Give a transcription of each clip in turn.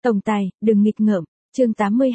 Tổng tài, đừng nghịch ngợm. Chương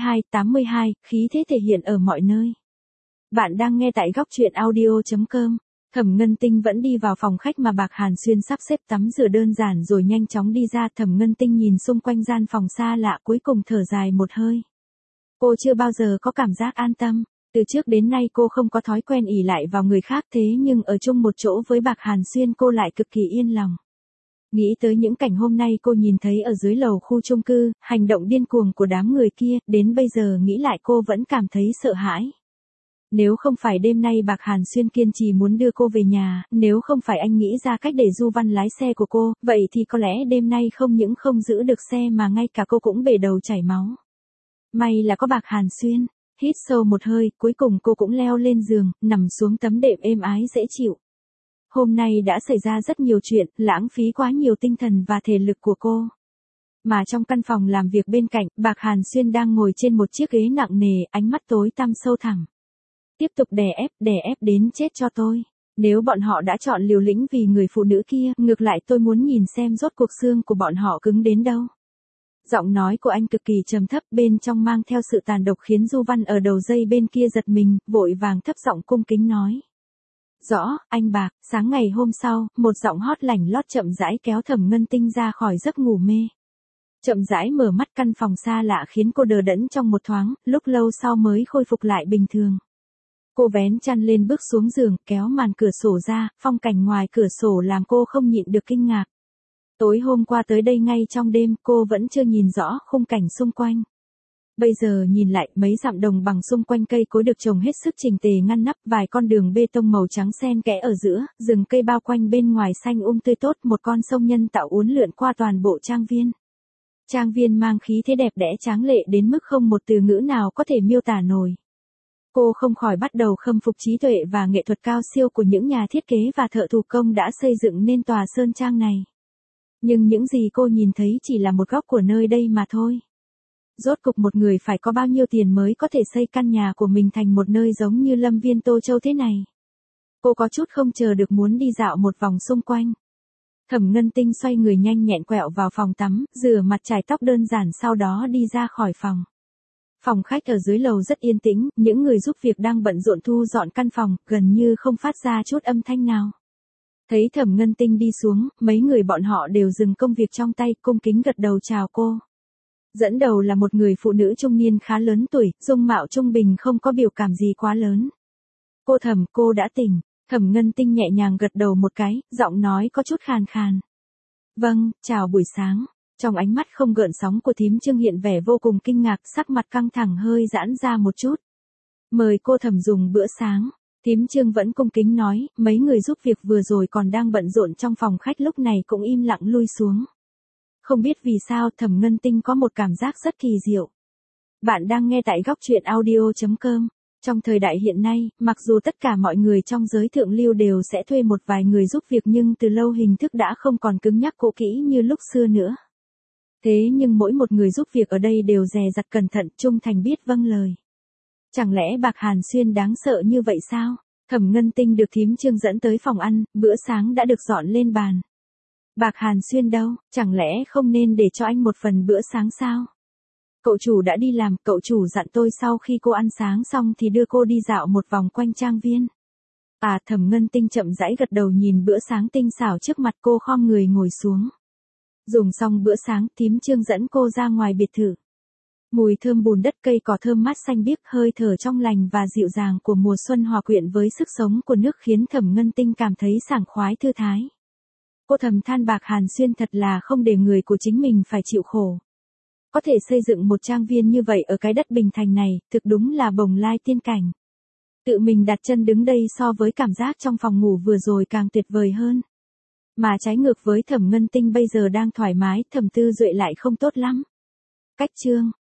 82, khí thế thể hiện ở mọi nơi. Bạn đang nghe tại góc truyện audio.com. Thẩm Ngân Tinh vẫn đi vào phòng khách mà Bạc Hàn Xuyên sắp xếp tắm rửa đơn giản rồi nhanh chóng đi ra. Thẩm Ngân Tinh nhìn xung quanh gian phòng xa lạ cuối cùng thở dài một hơi. Cô chưa bao giờ có cảm giác an tâm. Từ trước đến nay cô không có thói quen ỷ lại vào người khác, thế nhưng ở chung một chỗ với Bạc Hàn Xuyên cô lại cực kỳ yên lòng. Nghĩ tới những cảnh hôm nay cô nhìn thấy ở dưới lầu khu chung cư, hành động điên cuồng của đám người kia, đến bây giờ nghĩ lại cô vẫn cảm thấy sợ hãi. Nếu không phải đêm nay Bạc Hàn Xuyên kiên trì muốn đưa cô về nhà, nếu không phải anh nghĩ ra cách để Du Văn lái xe của cô, vậy thì có lẽ đêm nay không những không giữ được xe mà ngay cả cô cũng bể đầu chảy máu. May là có Bạc Hàn Xuyên. Hít sâu một hơi, cuối cùng cô cũng leo lên giường, nằm xuống tấm đệm êm ái dễ chịu. Hôm nay đã xảy ra rất nhiều chuyện, lãng phí quá nhiều tinh thần và thể lực của cô. Mà trong căn phòng làm việc bên cạnh, Bạc Hàn Xuyên đang ngồi trên một chiếc ghế nặng nề, ánh mắt tối tăm sâu thẳm. Tiếp tục đè ép đến chết cho tôi. Nếu bọn họ đã chọn liều lĩnh vì người phụ nữ kia, ngược lại tôi muốn nhìn xem rốt cuộc xương của bọn họ cứng đến đâu. Giọng nói của anh cực kỳ trầm thấp, bên trong mang theo sự tàn độc khiến Du Văn ở đầu dây bên kia giật mình, vội vàng thấp giọng cung kính nói. Rõ, anh Bạc. Sáng ngày hôm sau, một giọng hót lảnh lót chậm rãi kéo Thẩm Ngân Tinh ra khỏi giấc ngủ mê. Chậm rãi mở mắt, căn phòng xa lạ khiến cô đờ đẫn trong một thoáng, lúc lâu sau mới khôi phục lại bình thường. Cô vén chăn lên bước xuống giường, kéo màn cửa sổ ra, phong cảnh ngoài cửa sổ làm cô không nhịn được kinh ngạc. Tối hôm qua tới đây ngay trong đêm, cô vẫn chưa nhìn rõ khung cảnh xung quanh. Bây giờ nhìn lại, mấy dặm đồng bằng xung quanh cây cối được trồng hết sức chỉnh tề ngăn nắp, vài con đường bê tông màu trắng xen kẽ ở giữa, rừng cây bao quanh bên ngoài xanh tươi tốt, một con sông nhân tạo uốn lượn qua toàn bộ trang viên. Trang viên mang khí thế đẹp đẽ tráng lệ đến mức không một từ ngữ nào có thể miêu tả nổi. Cô không khỏi bắt đầu khâm phục trí tuệ và nghệ thuật cao siêu của những nhà thiết kế và thợ thủ công đã xây dựng nên tòa sơn trang này. Nhưng những gì cô nhìn thấy chỉ là một góc của nơi đây mà thôi. Rốt cục một người phải có bao nhiêu tiền mới có thể xây căn nhà của mình thành một nơi giống như Lâm Viên Tô Châu thế này. Cô có chút không chờ được muốn đi dạo một vòng xung quanh. Thẩm Ngân Tinh xoay người nhanh nhẹn quẹo vào phòng tắm, rửa mặt chải tóc đơn giản sau đó đi ra khỏi phòng. Phòng khách ở dưới lầu rất yên tĩnh, những người giúp việc đang bận rộn thu dọn căn phòng, gần như không phát ra chút âm thanh nào. Thấy Thẩm Ngân Tinh đi xuống, mấy người bọn họ đều dừng công việc trong tay, cung kính gật đầu chào cô. Dẫn đầu là một người phụ nữ trung niên khá lớn tuổi, dung mạo trung bình không có biểu cảm gì quá lớn. Cô Thẩm, cô đã tỉnh. Thẩm Ngân Tinh nhẹ nhàng gật đầu một cái, giọng nói có chút khàn khàn. Vâng, chào buổi sáng. Trong ánh mắt không gợn sóng của thím Trương hiện vẻ vô cùng kinh ngạc, sắc mặt căng thẳng hơi giãn ra một chút. Mời cô Thẩm dùng bữa sáng. Thím Trương vẫn cung kính nói, mấy người giúp việc vừa rồi còn đang bận rộn trong phòng khách lúc này cũng im lặng lui xuống. Không biết vì sao Thẩm Ngân Tinh có một cảm giác rất kỳ diệu. Bạn đang nghe tại góc truyện audio.com. Trong thời đại hiện nay, mặc dù tất cả mọi người trong giới thượng lưu đều sẽ thuê một vài người giúp việc nhưng từ lâu hình thức đã không còn cứng nhắc cũ kỹ như lúc xưa nữa. Thế nhưng mỗi một người giúp việc ở đây đều dè dặt cẩn thận, trung thành biết vâng lời. Chẳng lẽ Bạc Hàn Xuyên đáng sợ như vậy sao? Thẩm Ngân Tinh được thím Trương dẫn tới phòng ăn, bữa sáng đã được dọn lên bàn. Bạc Hàn Xuyên đâu, chẳng lẽ không nên để cho anh một phần bữa sáng sao? Cậu chủ đã đi làm, cậu chủ dặn tôi sau khi cô ăn sáng xong thì đưa cô đi dạo một vòng quanh trang viên. Thẩm Ngân Tinh chậm rãi gật đầu nhìn bữa sáng tinh xảo trước mặt cô, khom người ngồi xuống. Dùng xong bữa sáng, thím Trương dẫn cô ra ngoài biệt thự. Mùi thơm bùn đất, cây cỏ thơm mát xanh biếc, hơi thở trong lành và dịu dàng của mùa xuân hòa quyện với sức sống của nước khiến Thẩm Ngân Tinh cảm thấy sảng khoái thư thái. Cô thầm than Bạc Hàn Xuyên thật là không để người của chính mình phải chịu khổ. Có thể xây dựng một trang viên như vậy ở cái đất Bình Thành này, thực đúng là bồng lai tiên cảnh. Tự mình đặt chân đứng đây so với cảm giác trong phòng ngủ vừa rồi càng tuyệt vời hơn. Mà trái ngược với Thẩm Ngân Tinh bây giờ đang thoải mái, Thẩm Tư Duệ lại không tốt lắm. Cách chương